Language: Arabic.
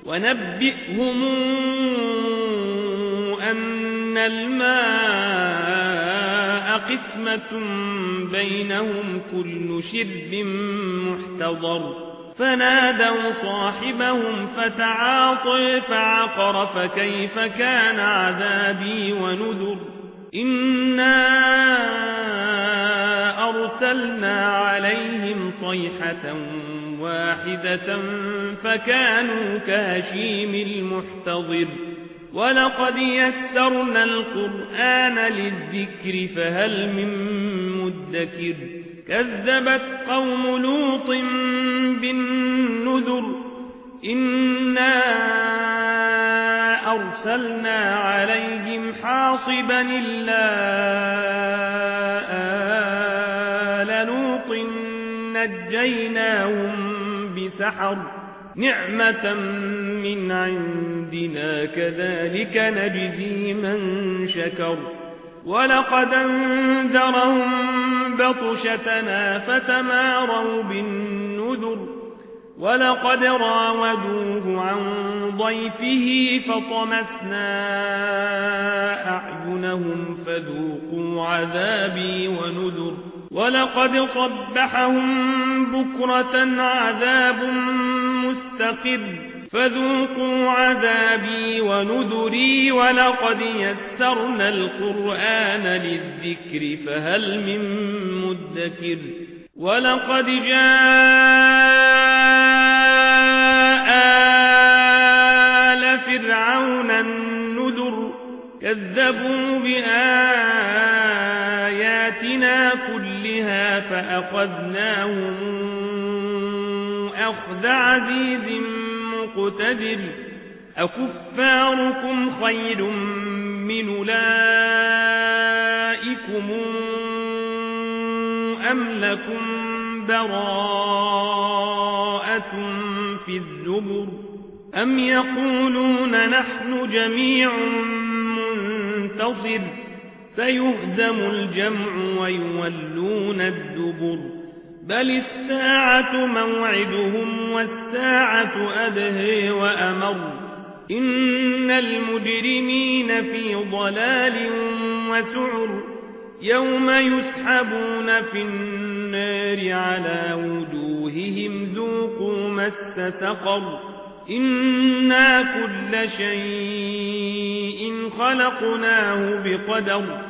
ونبئهم أن الماء قسمة بينهم كل شرب محتضر فنادوا صاحبهم فتعاطى فعقر فكيف كان عذابي ونذر إنا أرسلنا عليهم صيحة واحدة فكانوا كهشيم المحتضر ولقد يسرنا القرآن للذكر فهل من مدكر كذبت قوم لوط بالنذر إنا أرسلنا عليهم حاصبا إلا آل لوط نجيناهم بسحر نعمة من عندنا كذلك نجزي من شكر ولقد انذرهم بطشتنا فتماروا بالنذر ولقد راودوه عن ضيفه فطمسنا أعينهم فذوقوا عذابي ونذر ولقد صبحهم بكرة عذاب مستقر فذوقوا عذابي ونذري ولقد يسرنا القرآن للذكر فهل من مدكر ولقد جاء آل فرعون النذر كذبوا بآياتنا كلها فأخذناهم أخذ عزيز مقتدر أكفاركم خير من أولئكم أم لكم براءة في الزبر أم يقولون نحن جميع منتصر سيهزم الجمع ويولون الدبر بل الساعة موعدهم والساعة أدهى وأمر إن المجرمين في ضلال وسعر يوم يسحبون في النار على وجوههم ذوقوا مس سقر إنا كل شيء خلقناه بقدر